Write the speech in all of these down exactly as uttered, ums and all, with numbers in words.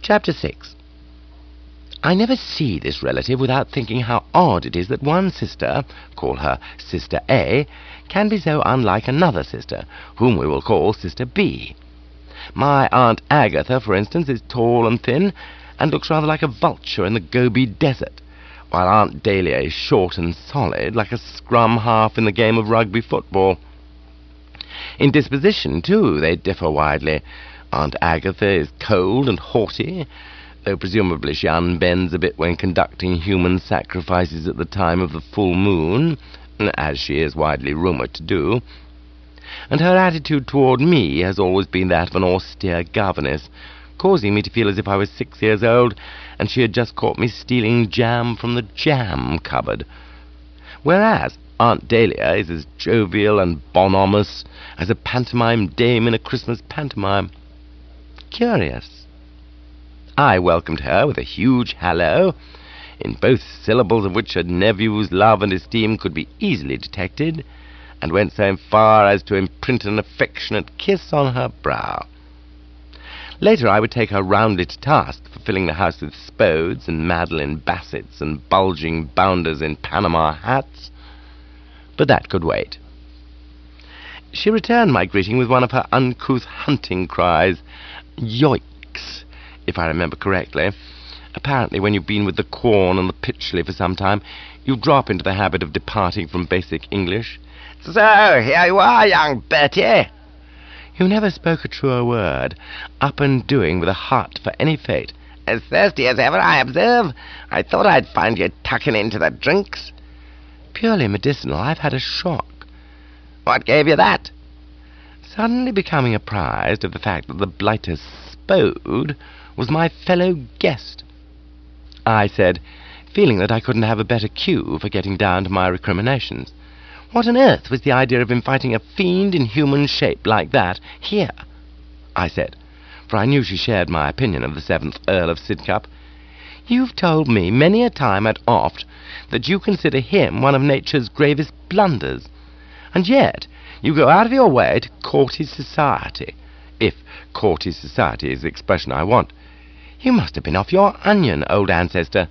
Chapter six. I never see this relative without thinking how odd it is that one sister, call her Sister A, can be so unlike another sister, whom we will call Sister B. My Aunt Agatha, for instance, is tall and thin, and looks rather like a vulture in the Gobi Desert, while Aunt Dahlia is short and solid, like a scrum half in the game of rugby football. In disposition, too, they differ widely. Aunt Agatha is cold and haughty, though presumably she unbends a bit when conducting human sacrifices at the time of the full moon, as she is widely rumoured to do. And her attitude toward me has always been that of an austere governess, causing me to feel as if I was six years old and she had just caught me stealing jam from the jam cupboard. Whereas Aunt Dahlia is as jovial and bonhomous as a pantomime dame in a Christmas pantomime. Curious. I welcomed her with a huge hallo, in both syllables of which her nephew's love and esteem could be easily detected, and went so far as to imprint an affectionate kiss on her brow. Later I would take her roundly to task for filling the house with Spodes and Madeline Bassets and bulging bounders in Panama hats, but that could wait. She returned my greeting with one of her uncouth hunting cries, yoicks, if I remember correctly. Apparently, when you've been with the Quorn and the Pytchley for some time, you drop into the habit of departing from basic English. So, here you are, young Bertie. You never spoke a truer word, up and doing with a heart for any fate. As thirsty as ever, I observe. I thought I'd find you tucking into the drinks. Purely medicinal. I've had a shock. What gave you that? Suddenly becoming apprised of the fact that the blighter Spode was my fellow guest. I said, feeling that I couldn't have a better cue for getting down to my recriminations. What on earth was the idea of inviting a fiend in human shape like that here? I said, for I knew she shared my opinion of the seventh Earl of Sidcup. You've told me many a time and oft that you consider him one of nature's gravest blunders, and yet you go out of your way to court his society, if court his society is the expression I want. You must have been off your onion, old ancestor.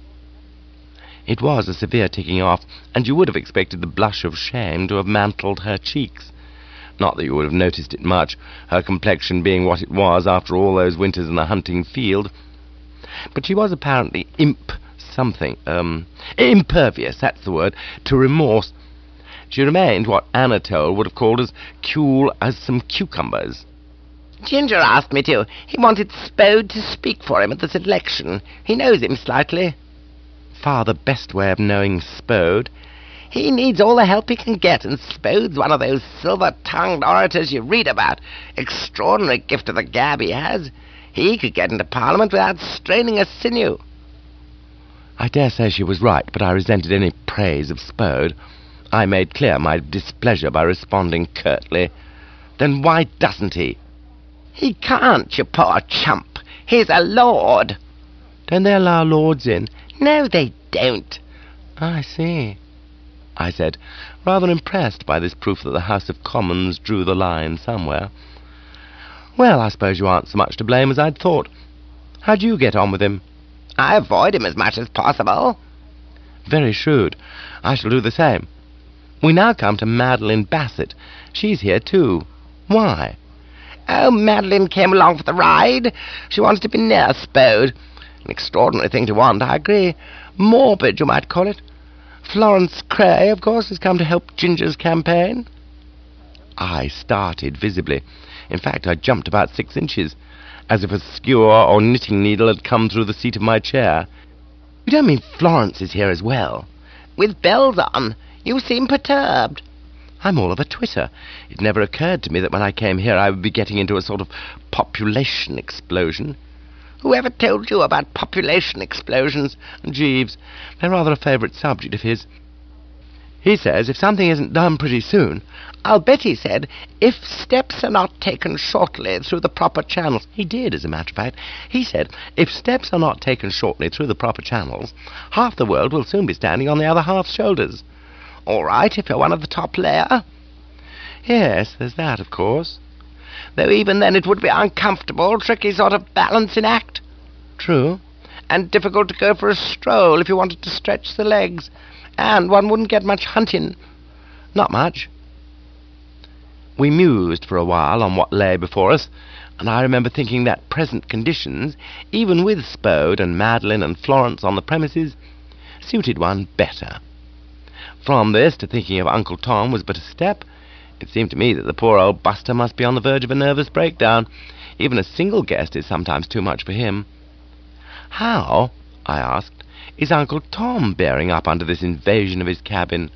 It was a severe ticking off, and you would have expected the blush of shame to have mantled her cheeks. Not that you would have noticed it much, her complexion being what it was after all those winters in the hunting field. But she was apparently imp something, um, impervious, that's the word, to remorse. She remained what Anatole would have called as cool as some cucumbers. Ginger asked me to. He wanted Spode to speak for him at this election. He knows him slightly. Far the best way of knowing Spode. He needs all the help he can get, and Spode's one of those silver-tongued orators you read about. Extraordinary gift of the gab he has. He could get into Parliament without straining a sinew. I dare say she was right, but I resented any praise of Spode. I made clear my displeasure by responding curtly, "Then why doesn't he?" "He can't, you poor chump. He's a lord." "Don't they allow lords in?" "No, they don't." "I see," I said, rather impressed by this proof that the House of Commons drew the line somewhere. "Well, I suppose you aren't so much to blame as I'd thought. How'd you get on with him?" "I avoid him as much as possible." "Very shrewd. I shall do the same. We now come to Madeline Bassett. She's here, too. Why?" "Oh, Madeline came along for the ride. She wanted to be near Spode. An extraordinary thing to want, I agree. Morbid, you might call it. Florence Cray, of course, has come to help Ginger's campaign." I started visibly. In fact, I jumped about six inches, as if a skewer or knitting needle had come through the seat of my chair. "You don't mean Florence is here as well?" "With bells on. You seem perturbed." I'm all of a twitter. It never occurred to me that when I came here I would be getting into a sort of population explosion. "Whoever told you about population explosions?" "Jeeves. They're rather a favourite subject of his. He says if something isn't done pretty soon—" "I'll bet he said, if steps are not taken shortly through the proper channels." He did, as a matter of fact. He said, if steps are not taken shortly through the proper channels, half the world will soon be standing on the other half's shoulders. "All right, if you're one of the top layer." "Yes, there's that, of course." "Though even then it would be uncomfortable, tricky sort of balancing act." True. And difficult to go for a stroll if you wanted to stretch the legs. And one wouldn't get much hunting. Not much. We mused for a while on what lay before us, and I remember thinking that present conditions, even with Spode and Madeline and Florence on the premises, suited one better. From this to thinking of Uncle Tom was but a step. It seemed to me that the poor old buster must be on the verge of a nervous breakdown. Even a single guest is sometimes too much for him. How, I asked, is Uncle Tom bearing up under this invasion of his cabin?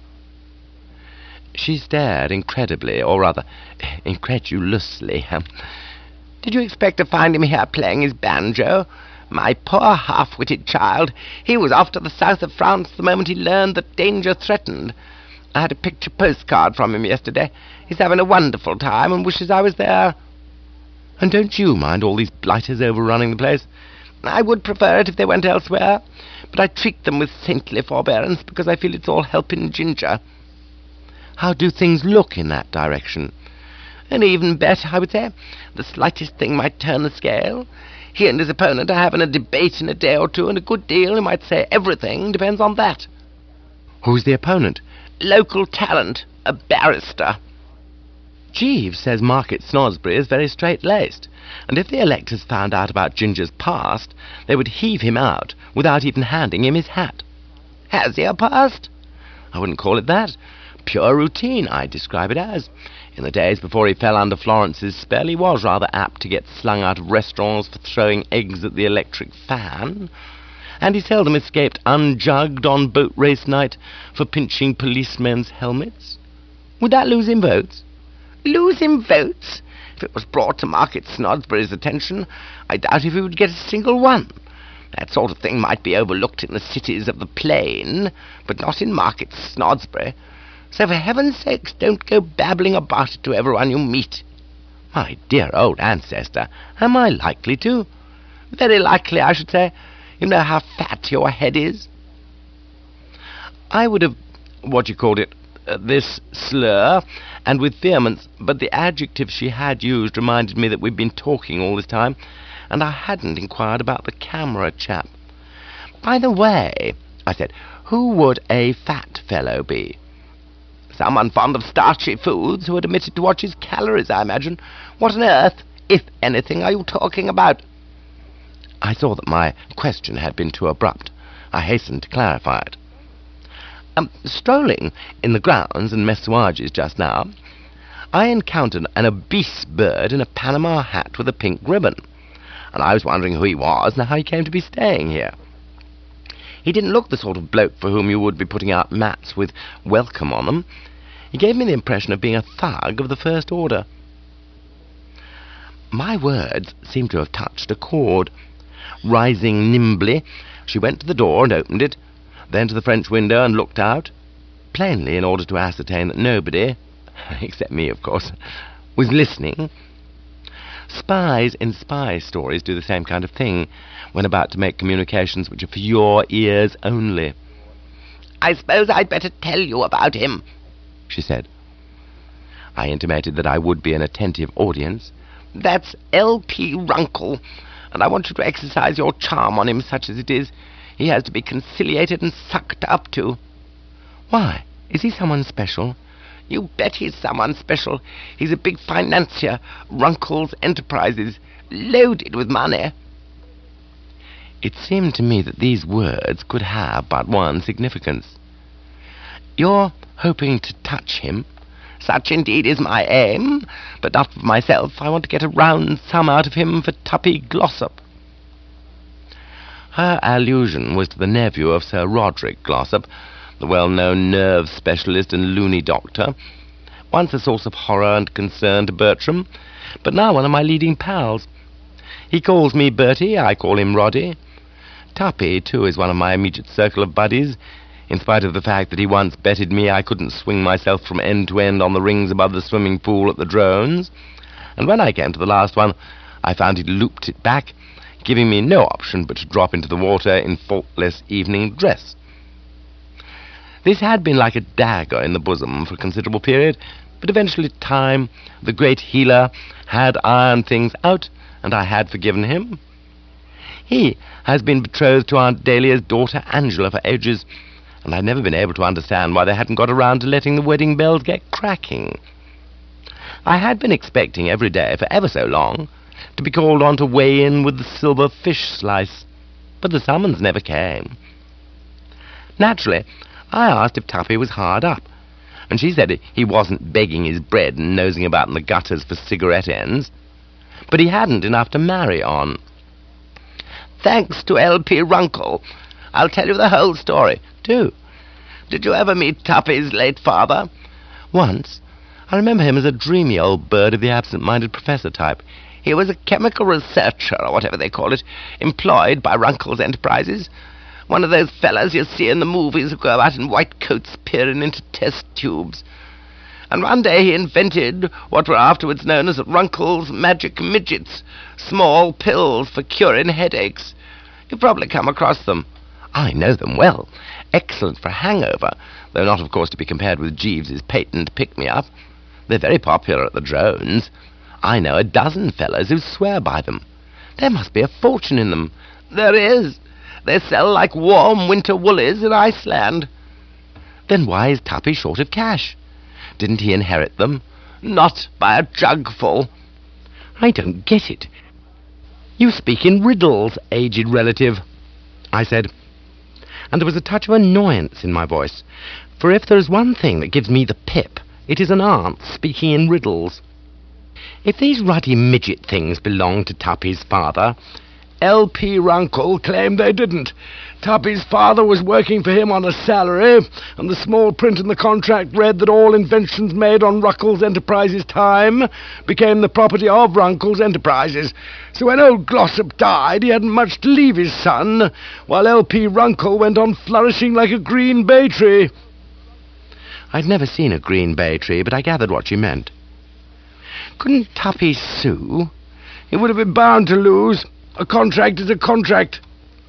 She stared incredibly, or rather, incredulously. Did you expect to find him here playing his banjo? My poor half-witted child. He was off to the south of France the moment he learned that danger threatened. I had a picture postcard from him yesterday. He's having a wonderful time and wishes I was there. And don't you mind all these blighters overrunning the place? I would prefer it if they went elsewhere, but I treat them with saintly forbearance because I feel it's all helping Ginger. How do things look in that direction? And even better, I would say. The slightest thing might turn the scale. He and his opponent are having a debate in a day or two, and a good deal, you might say everything, depends on that. Who's the opponent? Local talent, a barrister. Jeeves says Market Snodsbury is very straight-laced, and if the electors found out about Ginger's past, they would heave him out without even handing him his hat. Has he a past? I wouldn't call it that. Pure routine, I'd describe it as. In the days before he fell under Florence's spell, he was rather apt to get slung out of restaurants for throwing eggs at the electric fan, and he seldom escaped unjugged on boat race night for pinching policemen's helmets. Would that lose him votes? Lose him votes? If it was brought to Market Snodsbury's attention, I doubt if he would get a single one. That sort of thing might be overlooked in the cities of the plain, but not in Market Snodsbury. So for heaven's sakes, don't go babbling about it to everyone you meet. My dear old ancestor, am I likely to? Very likely, I should say. You know how fat your head is. I would have, what you called it, uh, this slur, and with vehemence, but the adjective she had used reminded me that we'd been talking all this time, and I hadn't inquired about the camera chap. By the way, I said, who would a fat fellow be? Someone fond of starchy foods who had omitted to watch his calories, I imagine. What on earth, if anything, are you talking about? I saw that my question had been too abrupt. I hastened to clarify it. Um, strolling in the grounds and messuages just now, I encountered an obese bird in a Panama hat with a pink ribbon, and I was wondering who he was and how he came to be staying here. He didn't look the sort of bloke for whom you would be putting out mats with welcome on them. He gave me the impression of being a thug of the first order. My words seemed to have touched a chord. Rising nimbly, she went to the door and opened it, then to the French window and looked out, plainly in order to ascertain that nobody, except me, of course, was listening. Spies in spy stories do the same kind of thing when about to make communications which are for your ears only. I suppose I'd better tell you about him, she said. I intimated that I would be an attentive audience. That's L P Runkle, and I want you to exercise your charm on him, such as it is. He has to be conciliated and sucked up to. Why? Is he someone special? You bet he's someone special. He's a big financier, Runkle's Enterprises, loaded with money. It seemed to me that these words could have but one significance. You're hoping to touch him? Such indeed is my aim, but not for myself. I want to get a round sum out of him for Tuppy Glossop. Her allusion was to the nephew of Sir Roderick Glossop, the well-known nerve specialist and loony doctor, once a source of horror and concern to Bertram, but now one of my leading pals. He calls me Bertie, I call him Roddy. Tuppy, too, is one of my immediate circle of buddies, in spite of the fact that he once betted me I couldn't swing myself from end to end on the rings above the swimming pool at the Drones, and when I came to the last one, I found he'd looped it back, giving me no option but to drop into the water in faultless evening dress. This had been like a dagger in the bosom for a considerable period, but eventually time, the great healer, had ironed things out, and I had forgiven him. He has been betrothed to Aunt Dahlia's daughter Angela for ages, and I've never been able to understand why they hadn't got around to letting the wedding bells get cracking. I had been expecting every day for ever so long to be called on to weigh in with the silver fish slice, but the summons never came. Naturally, I asked if Tuppy was hard up, and she said he wasn't begging his bread and nosing about in the gutters for cigarette ends, but he hadn't enough to marry on. Thanks to L P Runkle, I'll tell you the whole story. Do. Did you ever meet Tuppy's late father? Once. I remember him as a dreamy old bird of the absent-minded professor type. He was a chemical researcher, or whatever they call it, employed by Runkle's Enterprises. One of those fellas you see in the movies who go about in white coats peering into test tubes. And one day he invented what were afterwards known as Runkle's Magic Midgets, small pills for curing headaches. You've probably come across them. I know them well. Excellent for a hangover, though not, of course, to be compared with Jeeves's patent pick-me-up. They're very popular at the drones. I know a dozen fellows who swear by them. There must be a fortune in them. There is. They sell like warm winter woolies in Iceland. Then why is Tuppy short of cash? Didn't he inherit them? Not by a jugful. I don't get it. You speak in riddles, aged relative, I said, and there was a touch of annoyance in my voice, for if there is one thing that gives me the pip, it is an aunt speaking in riddles. If these ruddy midget things belonged to Tuppy's father, L P Runkle claimed they didn't. Tuppy's father was working for him on a salary, and the small print in the contract read that all inventions made on Runkle's Enterprises' time became the property of Runkle's Enterprises. So when old Glossop died, he hadn't much to leave his son, while L P Runkle went on flourishing like a green bay tree. I'd never seen a green bay tree, but I gathered what she meant. Couldn't Tuppy sue? He would have been bound to lose. A contract is a contract.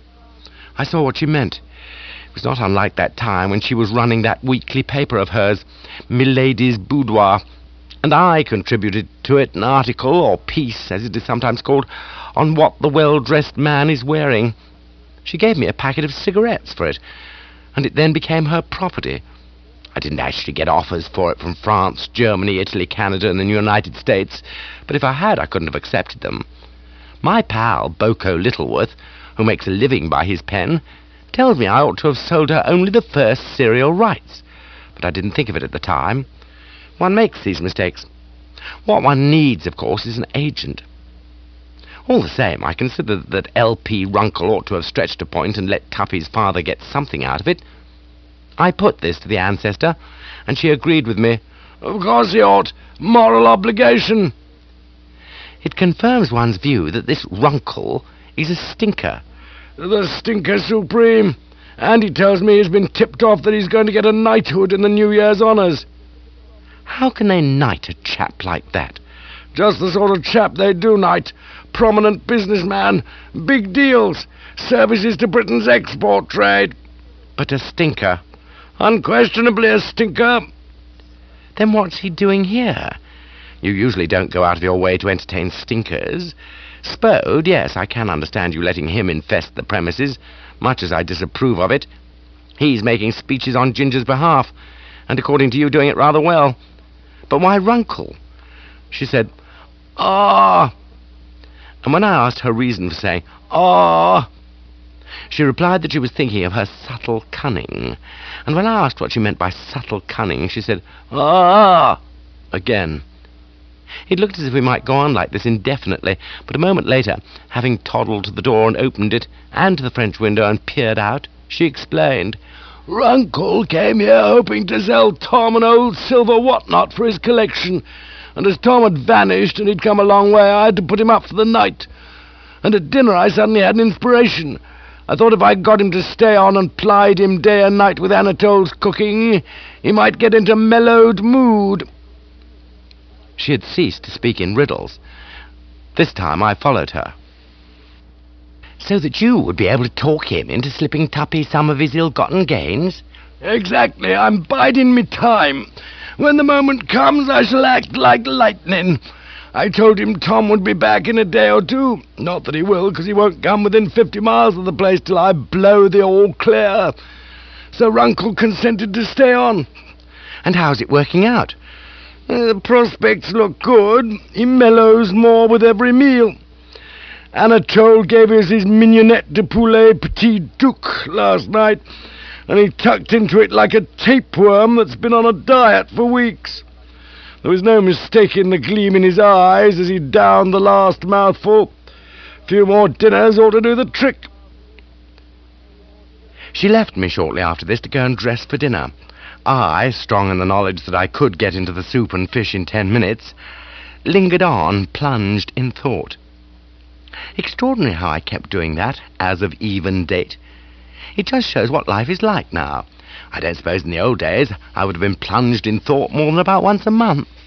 I saw what she meant. It was not unlike that time when she was running that weekly paper of hers, Milady's Boudoir, and I contributed to it an article, or piece, as it is sometimes called, on what the well-dressed man is wearing. She gave me a packet of cigarettes for it, and it then became her property. I didn't actually get offers for it from France, Germany, Italy, Canada, and the United States, but if I had, I couldn't have accepted them. My pal, Boko Littleworth, who makes a living by his pen, tells me I ought to have sold her only the first serial rights, but I didn't think of it at the time. One makes these mistakes. What one needs, of course, is an agent. All the same, I consider that L P Runkle ought to have stretched a point and let Tuppy's father get something out of it. I put this to the ancestor, and she agreed with me. Of course he ought. Moral obligation. It confirms one's view that this Runkle is a stinker. The stinker supreme. And he tells me he's been tipped off that he's going to get a knighthood in the New Year's honours. How can they knight a chap like that? Just the sort of chap they do knight. Prominent businessman. Big deals. Services to Britain's export trade. But a stinker. Unquestionably a stinker. Then what's he doing here? You usually don't go out of your way to entertain stinkers. Spode, yes, I can understand you letting him infest the premises, much as I disapprove of it. He's making speeches on Ginger's behalf, and according to you doing it rather well. But why Runkle? She said, "Ah." And when I asked her reason for saying, "Ah," she replied that she was thinking of her subtle cunning. And when I asked what she meant by subtle cunning, she said, "Ah," again. It looked as if we might go on like this indefinitely, but a moment later, having toddled to the door and opened it, and to the French window and peered out, she explained, Runkle came here hoping to sell Tom an old silver whatnot for his collection, and as Tom had vanished and he'd come a long way, I had to put him up for the night. And at dinner I suddenly had an inspiration. I thought if I got him to stay on and plied him day and night with Anatole's cooking, he might get into mellowed mood. She had ceased to speak in riddles. This time I followed her. So that you would be able to talk him into slipping Tuppy some of his ill-gotten gains? Exactly. I'm biding me time. When the moment comes, I shall act like lightning. I told him Tom would be back in a day or two. Not that he will, because he won't come within fifty miles of the place till I blow the all clear. So Runkle consented to stay on. And how's it working out? Uh, the prospects look good. He mellows more with every meal. Anatole gave us his mignonette de poulet petit duc last night, and he tucked into it like a tapeworm that's been on a diet for weeks. There was no mistaking the gleam in his eyes as he downed the last mouthful. A few more dinners ought to do the trick. She left me shortly after this to go and dress for dinner. I, strong in the knowledge that I could get into the soup and fish in ten minutes, lingered on, plunged in thought. Extraordinary how I kept doing that, as of even date. It just shows what life is like now. I don't suppose in the old days I would have been plunged in thought more than about once a month.